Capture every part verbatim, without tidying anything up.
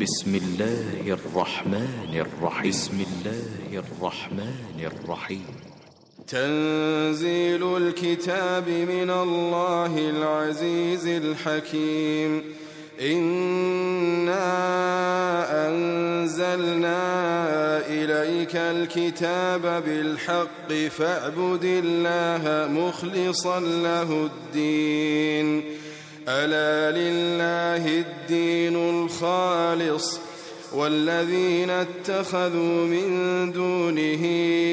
بسم الله الرحمن الرحيم بسم الله الرحمن الرحيم تنزيل الكتاب من الله العزيز الحكيم. إنا أنزلنا إليك الكتاب بالحق فاعبد الله مخلصا له الدين. ألا لله الدين الخالص والذين اتخذوا من دونه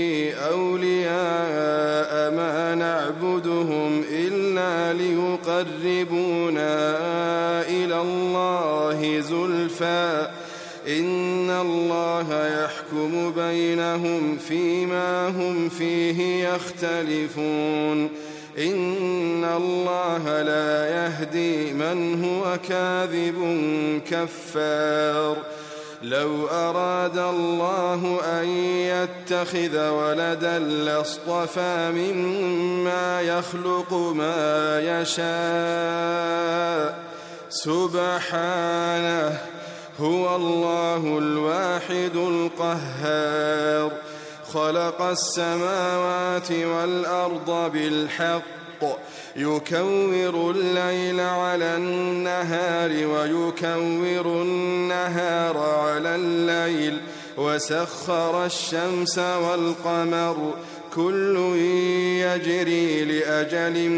أولياء ما نعبدهم إلا ليقربونا إلى الله زلفى إن الله يحكم بينهم فيما هم فيه يختلفون. إن الله لا يهدي من هو كاذب كفار. لو أراد الله أن يتخذ ولدا لاصطفى مما يخلق ما يشاء سبحانه هو الله الواحد القهار. خلق السماوات والأرض بالحق يكور الليل على النهار ويكور النهار على الليل وسخر الشمس والقمر كل يجري لأجل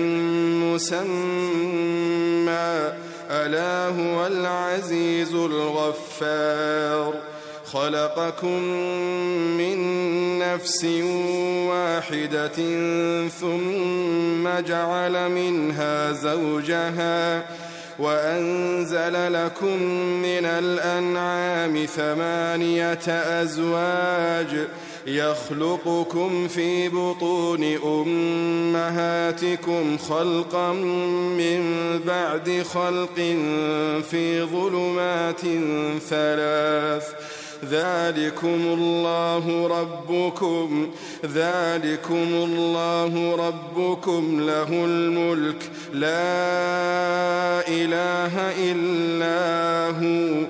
مسمى ألا هو العزيز الغفار. خلقكم من نفس واحدة ثم جعل منها زوجها وأنزل لكم من الأنعام ثمانية أزواج يخلقكم في بطون أمهاتكم خلقا من بعد خلق في ظلمات ثلاث ذلكم الله ربكم ذلكم الله ربكم له الملك لا إله إلا هو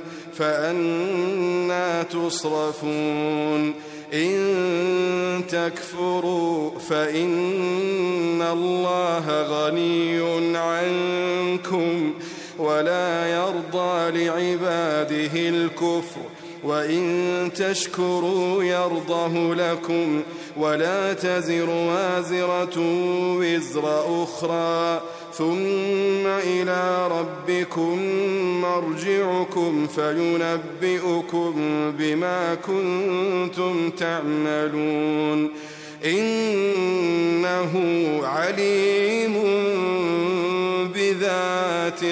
فأنى تصرفون. إن تكفروا فإن الله غني عنكم ولا يرضى لعباده الكفر وإن تشكروا يرضه لكم ولا تزر وازرة وزر أخرى ثم إلى ربكم مرجعكم فينبئكم بما كنتم تعملون. إنه عليم بذات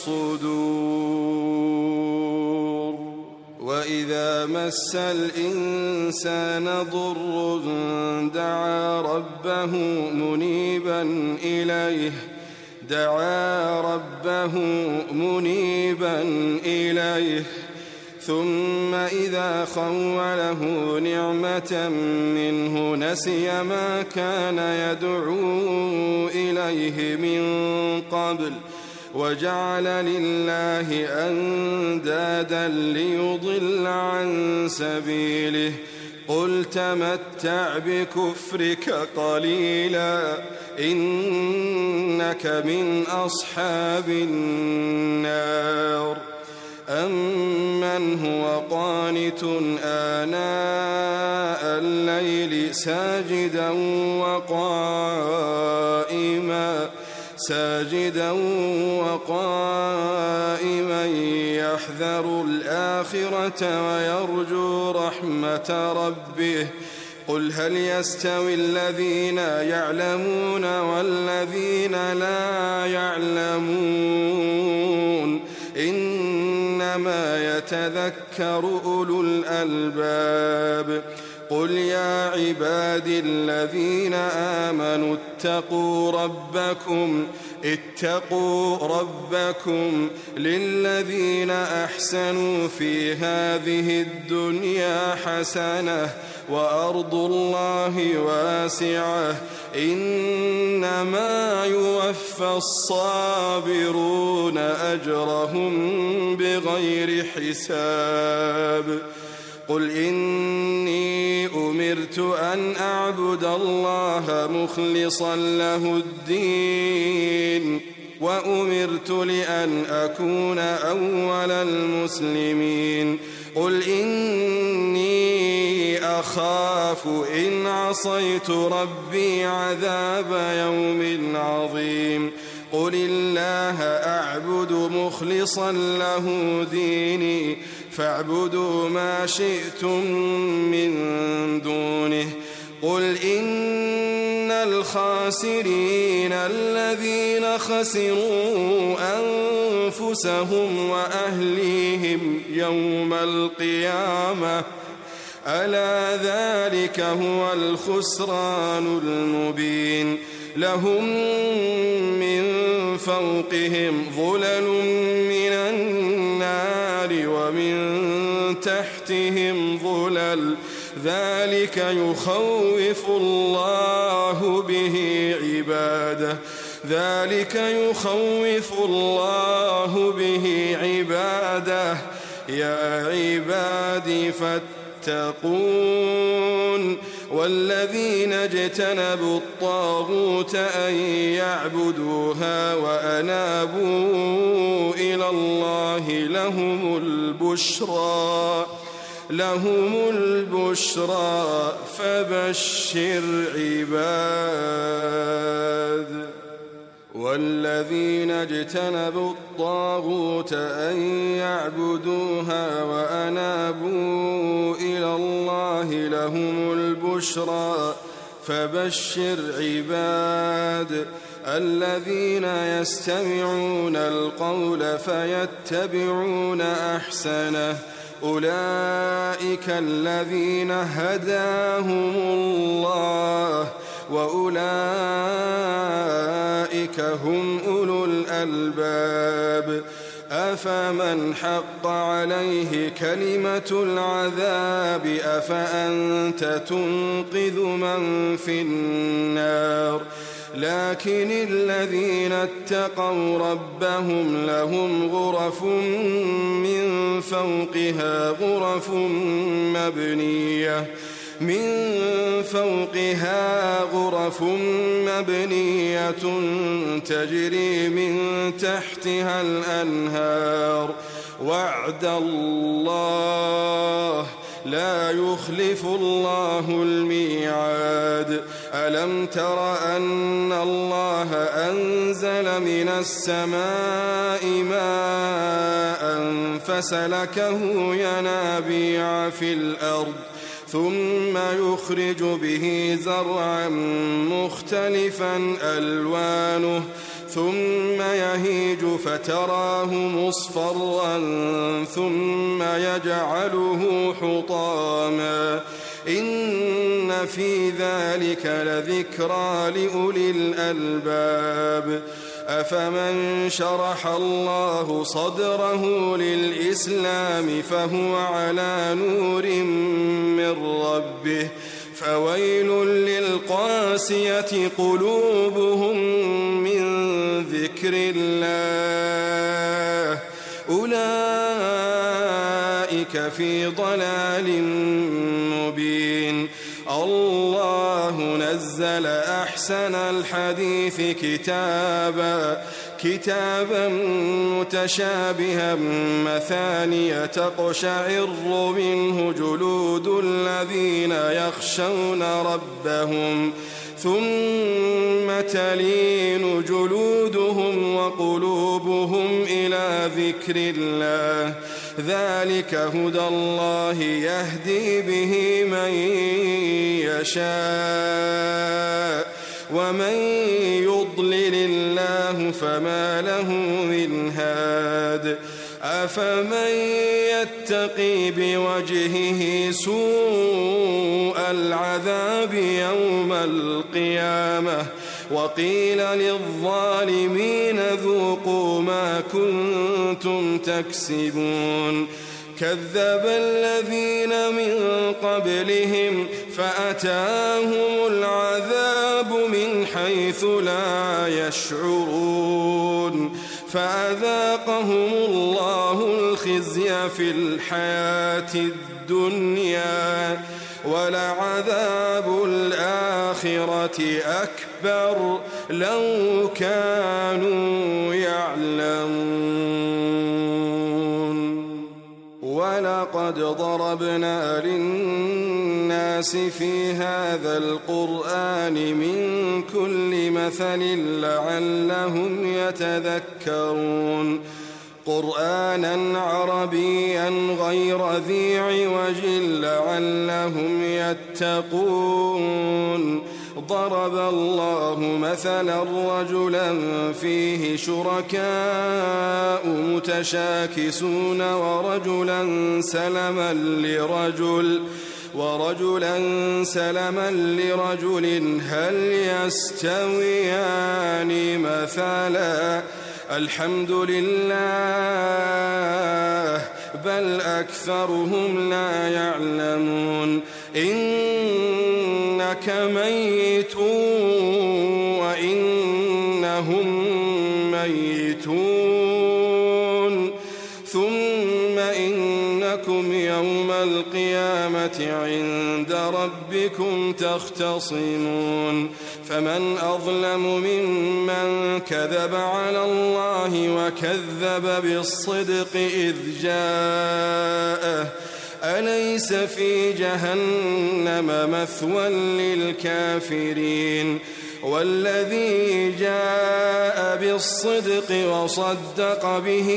الصدور. وإذا مس الإنسان ضر دعا ربه منيبا إليه دعا ربه منيبا إليه ثم إذا خوله نعمة منه نسي ما كان يدعو إليه من قبل وجعل لله أندادا ليضل عن سبيله. قل تمتع بكفرك قليلا إنك من أصحاب النار. أمن هو قانت آناء الليل ساجدا وقائما ساجدا وقائما يحذر الآخرة ويرجو رحمة ربه. قل هل يستوي الذين يعلمون والذين لا يعلمون إنما يتذكر أولو الألباب. قل يا عبادي الذين آمنوا اتقوا ربكم اتقوا ربكم للذين أحسنوا في هذه الدنيا حسنة وأرض الله واسعة إنما يوفى الصابرون أجرهم بغير حساب قل إني أمرت أن أعبد الله مخلصا له الدين وأمرت لأن أكون أول المسلمين قل إني أخاف إن عصيت ربي عذاب يوم عظيم قل الله أعبد مخلصا له ديني فاعبدوا ما شئتم من دونه قل إن الخاسرين الذين خسروا أنفسهم وأهليهم يوم القيامة ألا ذلك هو الخسران المبين لهم من فوقهم ظلل من النار ومن تحتهم ظلل ذلك يخوف الله به عباده ذلك يخوف الله به عباده يا عبادي فاتقون والذين اجتنبوا الطاغوت أن يعبدوها وأنابوا إلى الله لهم البشرى لهم البشرى فبشر عباد والذين اجتنبوا الطاغوت أن يعبدوها وأنابوا إلى الله لهم البشرى فبشر عباد الذين يستمعون القول فيتبعون أحسنه أولئك الذين هداهم الله وأولئك هم أولو الألباب أفمن حق عليه كلمة العذاب أفأنت تنقذ من في النار لكن الذين اتقوا ربهم لهم غرف من فوقها غرف مبنية من فوقها غرف مبنية تجري من تحتها الأنهار وعد الله لا يخلف الله الميعاد ألم تر أن الله أنزل من السماء ماء فسلكه ينابيع في الأرض ثم يخرج به زرعا مختلفا ألوانه ثم يهيج فتراه مصفرا ثم يجعله حطاما إن في ذلك لذكرى لأولي الألباب أفمن شرح الله صدره للإسلام فهو على نور من ربه فويل للقاسية قلوبهم من ذكر الله أولئك في ضلال مبين الله نزل أحسن الحديث كتابا كتابا متشابها مثانية تقشعر منه جلود الذين يخشون ربهم ثم تلين جلودهم وقلوبهم إلى ذكر الله ذلك هدى الله يهدي به من يشاء ومن يضلل الله فما له من هاد أفمن يتقي بوجهه سوء العذاب يوم القيامة وقيل للظالمين ذوقوا ما كنتم تكسبون كذب الذين من قبلهم فأتاهم العذاب من حيث لا يشعرون فأذاقهم الله الخزي في الحياة الدنيا ولعذاب الآخرة أكبر لو كانوا يعلمون ولقد ضربنا للناس في هذا القرآن من كل مثل لعلهم يتذكرون قرآنا عربيا غير ذي عوج لعلهم يتقون ضرب الله مثلا رجلا فيه شركاء متشاكسون ورجلا سلما لرجل ورجلا سلما لرجل هل يستويان مثلا الحمد لله بل أكثرهم لا يعلمون إنك ميت وإنهم ميتون ثم إنكم يوم القيامة عند ربكم تختصمون فمن أظلم ممن كذب على الله وكذب بالصدق إذ جاءه أليس في جهنم مثوى للكافرين والذي جاء بالصدق وصدق به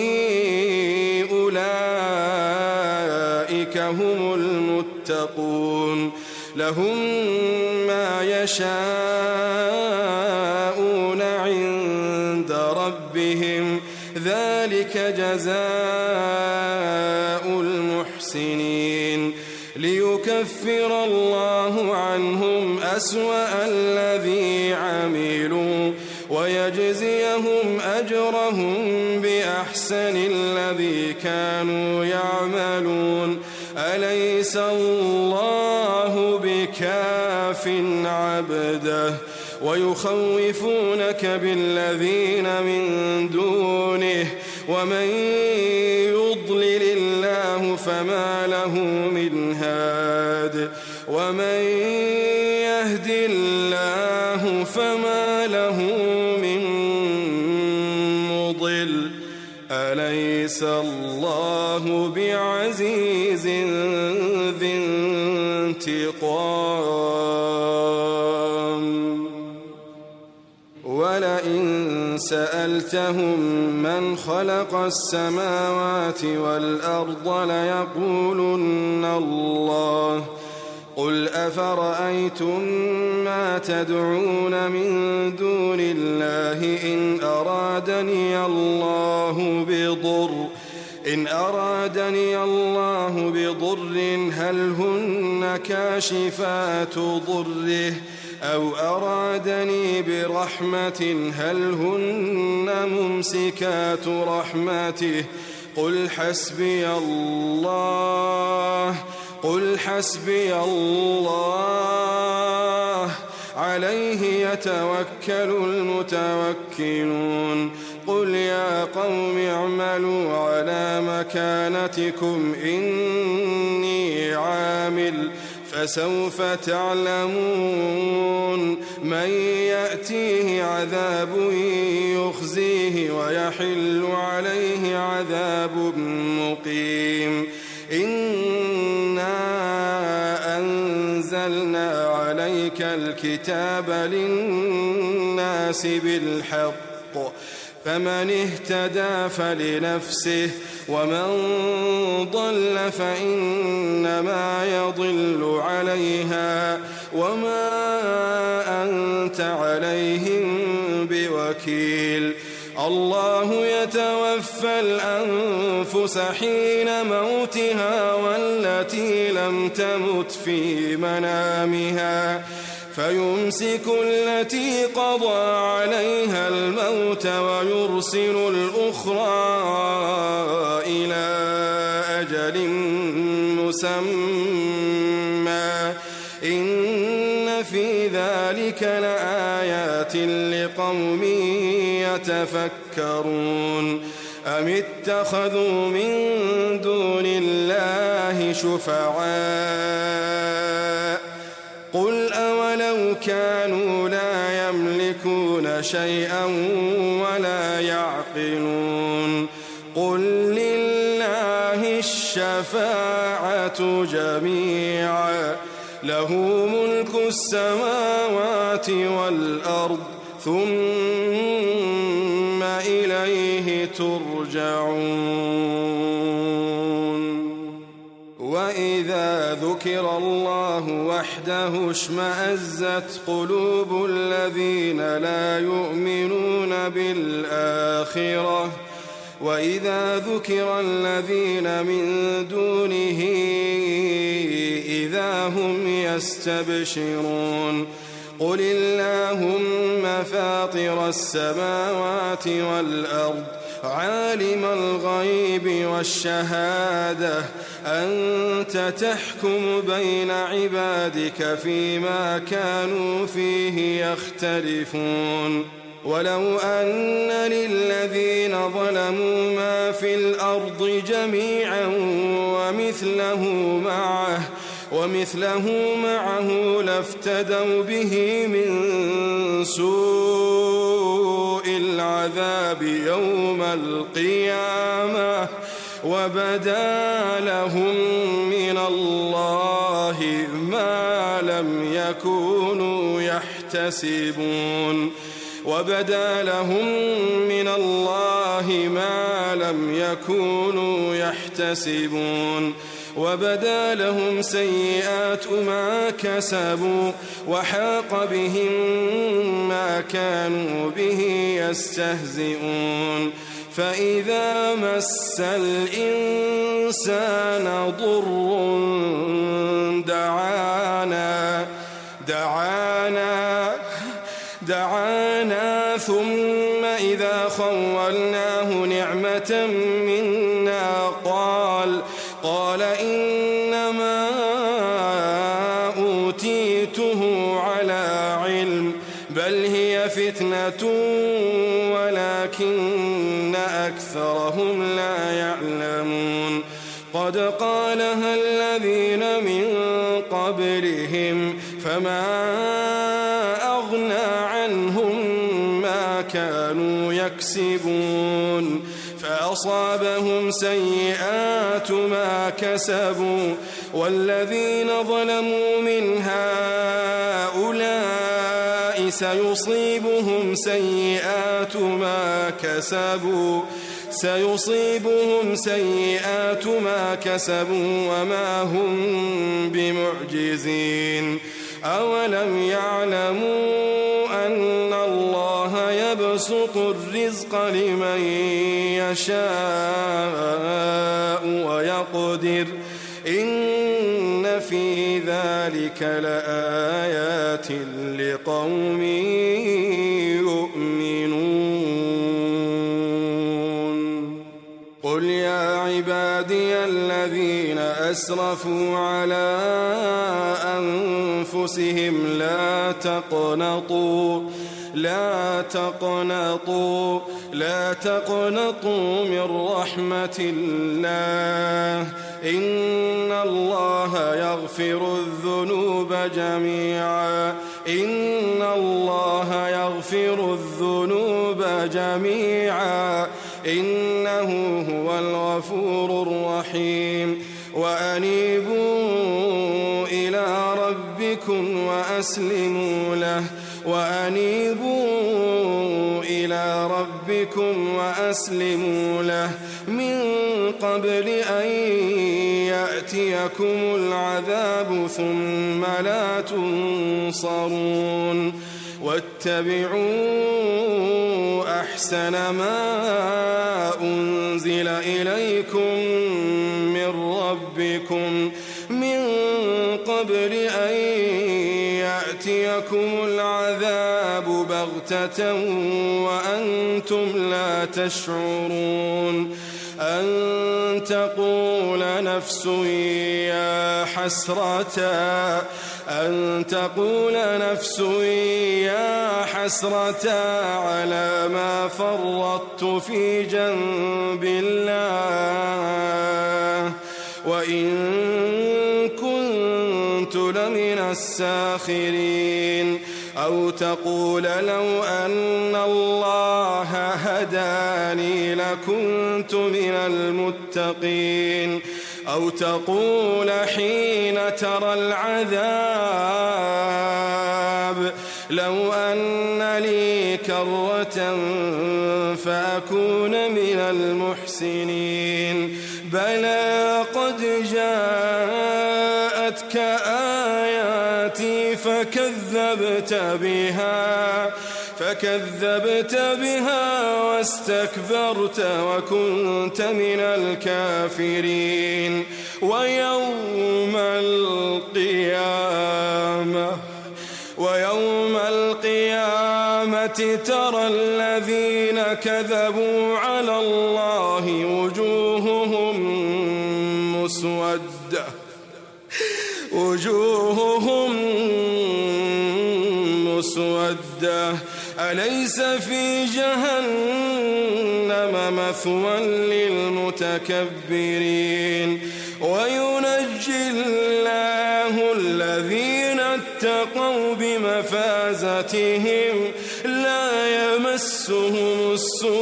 أولئك هم المتقون لهم ما يشاءون عند ربهم ذلك جزاء المحسنين ليكفر الله عنهم أسوأ الذي عملوا ويجزيهم أجرهم بأحسن الذي كانوا يعملون أليس الله بكاف عبده ويخوفونك بالذين من دونه ومن يضلل الله فما له من هاد ومن يهد الله فما له من مضل أليس الله بعزيز ذي انتقام ولئن سألتهم من خلق السماوات والأرض ليقولن الله قل أفرأيتم ما تدعون من دون الله إن أرادني الله بضر إن أرادني الله بضر هل هن كاشفات ضره أو أرادني برحمة هل هن ممسكات رحمته قل حسبي الله قل حسبي الله عليه يتوكل المتوكلون قل يا قوم اعملوا على مكانتكم إني عامل فسوف تعلمون من يأتيه عذاب يخزيه ويحل عليه عذاب مقيم إنا أنزلنا عليك الكتاب للناس بالحق فمن اهتدى فلنفسه ومن ضل فإنما يضل عليها وما أنت عليهم بوكيل الله يتوفى الأنفس حين موتها والتي لم تمت في منامها فيمسك التي قضى عليها الموت ويرسل الأخرى إلى أجل أجل مسمى إن في ذلك لآيات لقوم يتفكرون أم اتخذوا من دون الله شفعاء قل أولو كانوا لا يملكون شيئا ولا يعقلون قل لله الشفاعة جميعا له ملك السماوات والأرض ثم إليه ترجعون وإذا ذكر الله وحده اشمأزت قلوب الذين لا يؤمنون بالآخرة وإذا ذكر الذين من دونه إذا هم يستبشرون قل اللهم فاطر السماوات والأرض عالم الغيب والشهادة أنت تحكم بين عبادك فيما كانوا فيه يختلفون ولو أن للذين ظلموا ما في الأرض جميعا ومثله معه ومثله معه لافتدوا به من سوء العذاب يوم القيامة وبدا لهم من الله ما لم يكونوا يحتسبون وبدا لهم من الله ما لم يكونوا يحتسبون وبدا لهم سيئات ما كسبوا وحاق بهم ما كانوا به يستهزئون فإذا مس الإنسان ضر دعانا دعانا دعانا ثم إذا خولناه نعمة منا قال قال إنما أوتيته على علم بل هي فتنة ولكن أكثرهم لا يعلمون قد قالها الذين من قبلهم فما أغنى عنهم ما كانوا يكسبون فأصابهم سيئات ما كسبوا والذين ظلموا من هؤلاء سيصيبهم سيئات ما كسبوا سيصيبهم سيئات ما كسبوا وما هم بمعجزين أولم يعلموا أن الله يبسط الرزق لمن يشاء ويقدر إن في ذلك لآيات لقوم يؤمنون قل يا عبادي الذين أسرفوا على أنفسهم لا تقنطوا لا تقنطوا لا تقنطوا من رحمة الله إن الله يغفر الذنوب جميعا إن الله يغفر الذنوب جميعا إنه هو الغفور الرحيم وأنيبوا إلى ربكم وأسلموا له وأنيبوا إلى ربكم وأسلموا له من قبل أن يأتيكم العذاب ثم لا تنصرون واتبعوا أحسن ما أنزل إليكم من ربكم من قبل أن يأتيكم العذاب بغتة وأنتم لا تشعرون أن تقول نفس يا حسرة أن تقول نفس يا حسرة على ما فرطت في جنب الله وإن كنت لمن الساخرين أو تقول لو أن الله هداني لكنت من المتقين أو تقول حين ترى العذاب لو أن لي كرة فأكون من المحسنين بلى قد جاءتك آياتي فكذبت بها فكذبت بها واستكبرت وكنت من الكافرين ويوم القيامة ويوم القيامة ترى الذين كذبوا على الله وجوههم مسودة وجوههم مسودة أليس في جهنم مثوى للمتكبرين وينجي الله الذين اتقوا بمفازتهم لا يمسهم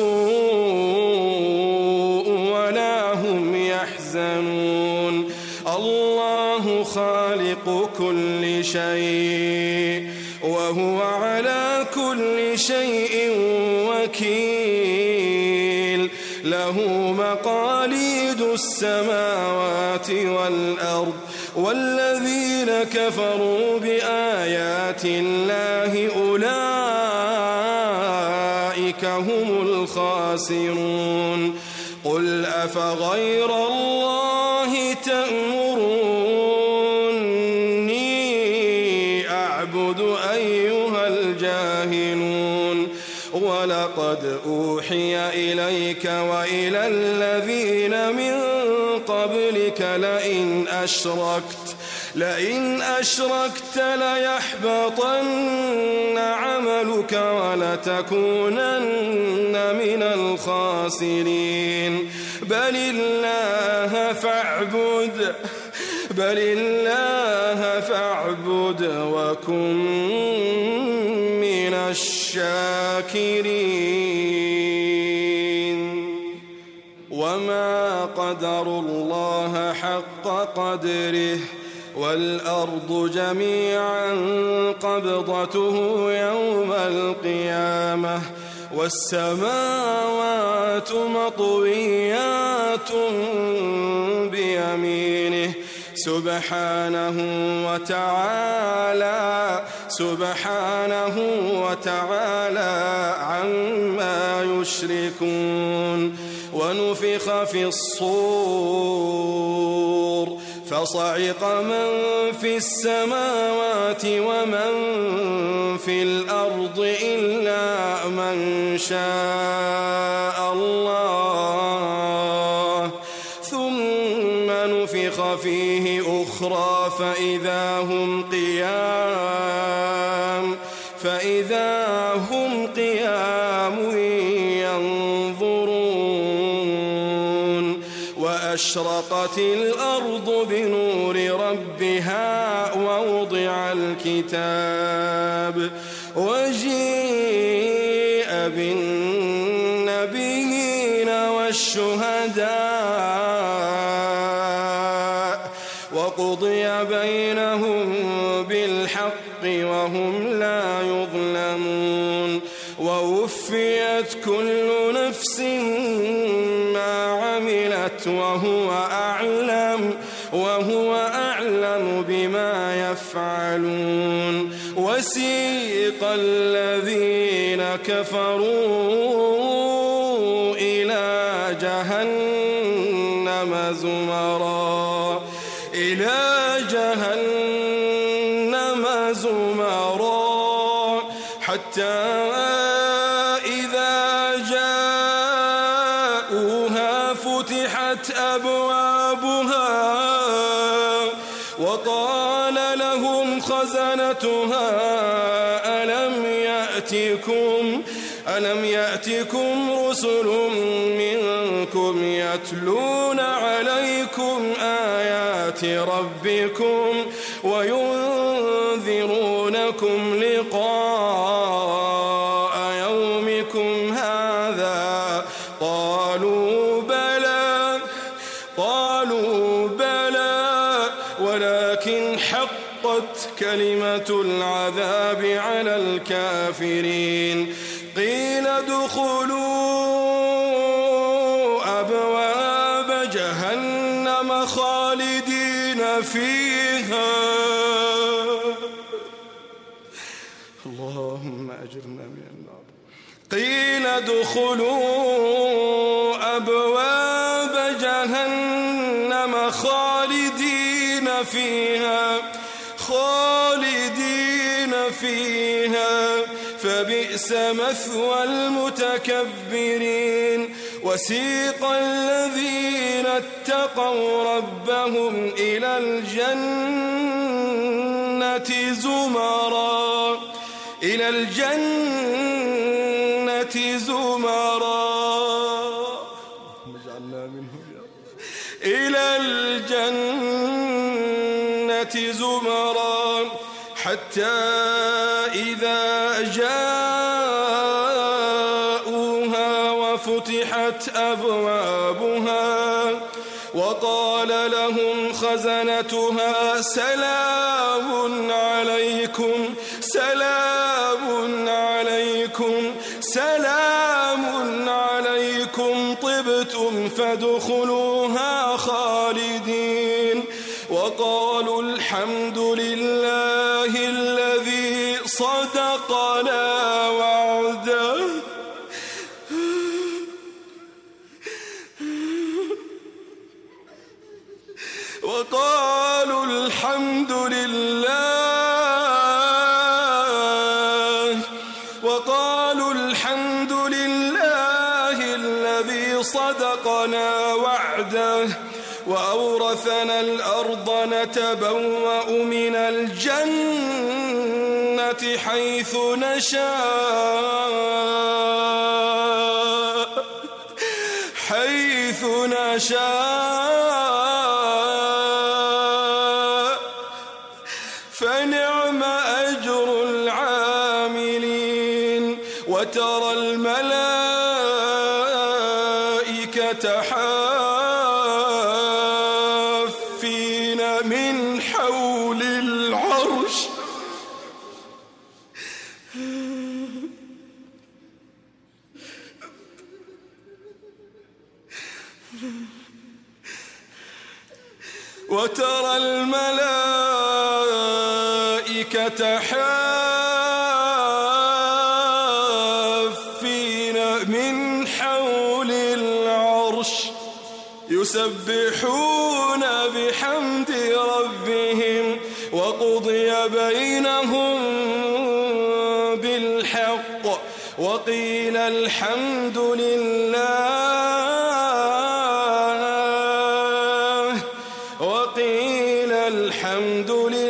السوء ولا هم يحزنون الله خالق كل شيء وهو على كل شيء وكيل له مقاليد السماوات والأرض والذين كفروا بآيات الله أولئك هم الخاسرون قل أفغير الله تأمروني أعبد أيها الجاهلون ولقد أوحي إليك وإلى الذين من قبلك لئن أشركت لئن أشركت ليحبطن عملك ولتكونن من الخاسرين بل الله فاعبد بل الله فاعبد وكن من الشاكرين وما قدروا الله حق قدره والأرض جميعا قبضته يوم القيامة والسماوات مطويات بيمينه سبحانه وتعالى سبحانه وتعالى عما يشركون ونفخ في الصور فصعق من في السماوات ومن في الأرض إلا من شاء الله ثم نفخ فيه أخرى فإذا هم قيام فإذا هم قيام ينظرون وأشرقت الأرض بنور ربها ووضع الكتاب وجيء بالنبيين والشهداء وقضي بينهم بالحق وهم لا يظلمون ووفيت كل نفس ما عملت وهو أعلم وهو أعلم بما يفعلون وسيق الذين كفروا إلى جهنم زمرا إلى جهنم زمرا حتى إذا جاءوها فتحت وقال لهم خزنتها ألم يأتكم ألم يأتكم رسل منكم يتلون عليكم آيات ربكم وينذرونكم لقاء يومكم هذا؟ قالوا بلى قالوا بلى ولكن حقت كلمة العذاب على الكافرين. قيل ادخلوا أبواب جهنم خالدين فيها. اللهم أجرنا من النار. قيل ادخلوا أبواب جهنم خالدين فيها خالدين فيها فبئس مثوى المتكبرين. وسيق الذين اتقوا ربهم إلى الجنة زمرا إلى الجنة زمرا اجعلنا منهم يا رب. إلى الجنة زمرا حتى إذا جاءوها وفتحت أبوابها وقال لهم خزنتها سلام عليكم سلام عليكم سلام عليكم طبتم فادخلوها خالدين. وقالوا الحمد لله الذي صدقنا وعده وقالوا الحمد لله وقالوا الحمد لله الذي صدقنا وعده وأورثنا الأرض نتبوأ من الجنة حيث نشاء حيث نشاء فنعم أجر العاملين. وترى الملائكة حافين من حول العرش وترى الملائكة حافين من حول العرش يسبحون بحمد ربهم وقضي بينهم بالحق وقيل الحمد لله وقيل الحمد لله